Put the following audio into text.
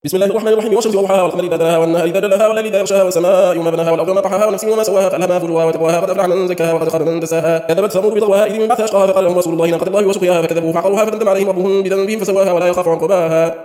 بسم الله الرحمن الرحيم. والشمس وضحاها والقمر إذا تلاها والنهار إذا جلاها والليل إذا يغشاها والسماء وما بناها والأرض وما طحاها ونفس وما سواها فألهمها فجورها وتقواها قد أفلح من زكاها وقد خاب من دساها. كذبت ثمود بطغواها إذ انبعث أشقاها فقال لهم رسول الله ناقة الله وسقياها فكذبوه فعقروها فدمدم عليهم ربهم بذنبهم فسواها ولا يخاف عقباها.